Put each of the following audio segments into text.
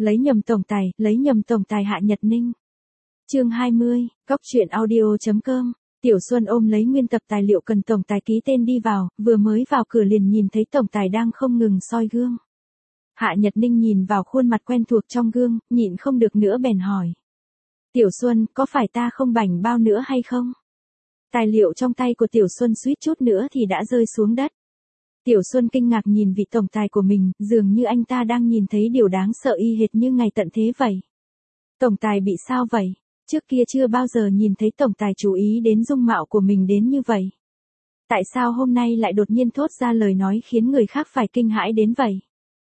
lấy nhầm tổng tài Hạ Nhật Ninh. Chương 20, Cóc truyện audio.com. Tiểu Xuân ôm lấy nguyên tập tài liệu cần tổng tài ký tên đi vào, vừa mới vào cửa liền nhìn thấy tổng tài đang không ngừng soi gương. Hạ Nhật Ninh nhìn vào khuôn mặt quen thuộc trong gương, nhịn không được nữa bèn hỏi. Tiểu Xuân, có phải ta không bảnh bao nữa hay không? Tài liệu trong tay của Tiểu Xuân suýt chút nữa thì đã rơi xuống đất. Tiểu Xuân kinh ngạc nhìn vị tổng tài của mình, dường như anh ta đang nhìn thấy điều đáng sợ y hệt như ngày tận thế vậy. Tổng tài bị sao vậy? Trước kia chưa bao giờ nhìn thấy tổng tài chú ý đến dung mạo của mình đến như vậy. Tại sao hôm nay lại đột nhiên thốt ra lời nói khiến người khác phải kinh hãi đến vậy?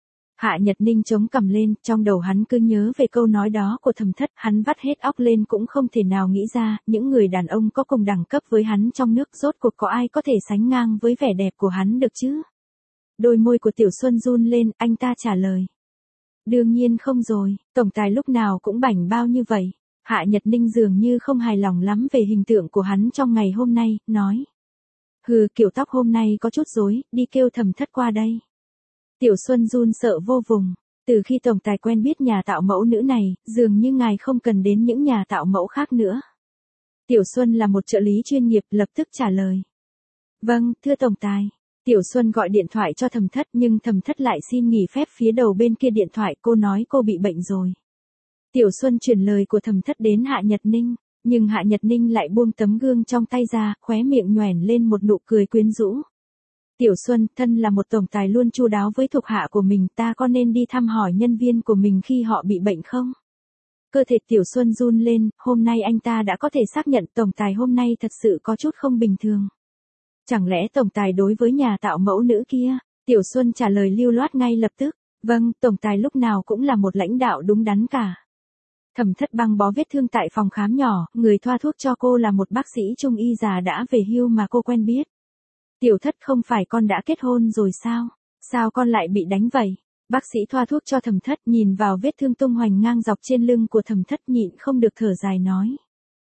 Hạ Nhật Ninh chống cằm lên, trong đầu hắn cứ nhớ về câu nói đó của Thẩm Thất, hắn vắt hết óc lên cũng không thể nào nghĩ ra, những người đàn ông có cùng đẳng cấp với hắn trong nước rốt cuộc có ai có thể sánh ngang với vẻ đẹp của hắn được chứ? Đôi môi của Tiểu Xuân run lên, anh ta trả lời. Đương nhiên không rồi, tổng tài lúc nào cũng bảnh bao như vậy. Hạ Nhật Ninh dường như không hài lòng lắm về hình tượng của hắn trong ngày hôm nay, nói. Hừ, kiểu tóc hôm nay có chút rối, đi kêu Thẩm Thất qua đây. Tiểu Xuân run sợ vô vùng. Từ khi tổng tài quen biết nhà tạo mẫu nữ này, dường như ngài không cần đến những nhà tạo mẫu khác nữa. Tiểu Xuân là một trợ lý chuyên nghiệp, lập tức trả lời. Vâng, thưa tổng tài. Tiểu Xuân gọi điện thoại cho Thẩm Thất nhưng Thẩm Thất lại xin nghỉ phép phía đầu bên kia điện thoại, cô nói cô bị bệnh rồi. Tiểu Xuân chuyển lời của Thẩm Thất đến Hạ Nhật Ninh, nhưng Hạ Nhật Ninh lại buông tấm gương trong tay ra, khóe miệng nhoẻn lên một nụ cười quyến rũ. Tiểu Xuân, thân là một tổng tài luôn chu đáo với thuộc hạ của mình, ta có nên đi thăm hỏi nhân viên của mình khi họ bị bệnh không? Cơ thể Tiểu Xuân run lên, hôm nay anh ta đã có thể xác nhận tổng tài hôm nay thật sự có chút không bình thường. Chẳng lẽ tổng tài đối với nhà tạo mẫu nữ kia? Tiểu Xuân trả lời lưu loát ngay lập tức. Vâng, tổng tài lúc nào cũng là một lãnh đạo đúng đắn cả. Thẩm Thất băng bó vết thương tại phòng khám nhỏ, người thoa thuốc cho cô là một bác sĩ trung y già đã về hưu mà cô quen biết. Tiểu Thất, không phải con đã kết hôn rồi sao? Sao con lại bị đánh vậy? Bác sĩ thoa thuốc cho Thẩm Thất, nhìn vào vết thương tung hoành ngang dọc trên lưng của Thẩm Thất, nhịn không được thở dài nói.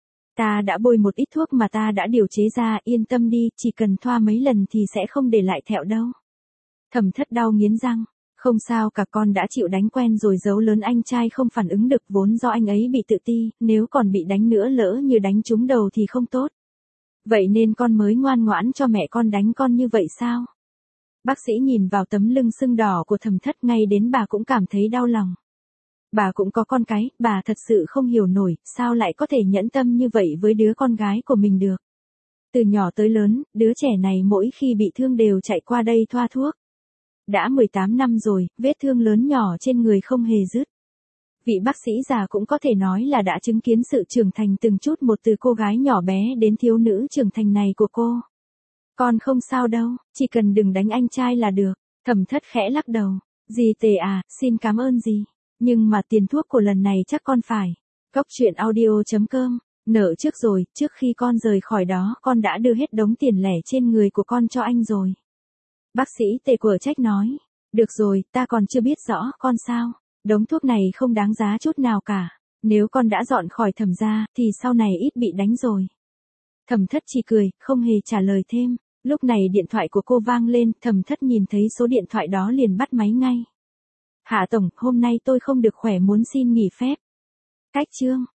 Ta đã bôi một ít thuốc mà ta đã điều chế ra, yên tâm đi, chỉ cần thoa mấy lần thì sẽ không để lại thẹo đâu. Thẩm Thất đau nghiến răng. Không sao cả, con đã chịu đánh quen rồi, dấu lớn anh trai không phản ứng được, vốn do anh ấy bị tự ti, nếu còn bị đánh nữa lỡ như đánh trúng đầu thì không tốt. Vậy nên con mới ngoan ngoãn cho mẹ con đánh con như vậy sao? Bác sĩ nhìn vào tấm lưng sưng đỏ của Thẩm Thất, ngay đến bà cũng cảm thấy đau lòng. Bà cũng có con cái, bà thật sự không hiểu nổi, sao lại có thể nhẫn tâm như vậy với đứa con gái của mình được. Từ nhỏ tới lớn, đứa trẻ này mỗi khi bị thương đều chạy qua đây thoa thuốc. Đã 18 năm rồi, vết thương lớn nhỏ trên người không hề dứt. Vị bác sĩ già cũng có thể nói là đã chứng kiến sự trưởng thành từng chút một từ cô gái nhỏ bé đến thiếu nữ trưởng thành này của cô. Con không sao đâu, chỉ cần đừng đánh anh trai là được. Thẩm Thất khẽ lắc đầu. Dì Tề à, xin cảm ơn dì. Nhưng mà tiền thuốc của lần này chắc con phải. Cóc truyện audio.com. Nợ trước rồi, trước khi con rời khỏi đó con đã đưa hết đống tiền lẻ trên người của con cho anh rồi. Bác sĩ Tề quở trách nói. Được rồi, ta còn chưa biết rõ con sao. Đống thuốc này không đáng giá chút nào cả. Nếu con đã dọn khỏi Thẩm gia, thì sau này ít bị đánh rồi. Thẩm Thất chỉ cười, không hề trả lời thêm. Lúc này điện thoại của cô vang lên, Thẩm Thất nhìn thấy số điện thoại đó liền bắt máy ngay. Hạ tổng, hôm nay tôi không được khỏe, muốn xin nghỉ phép. Cách chương.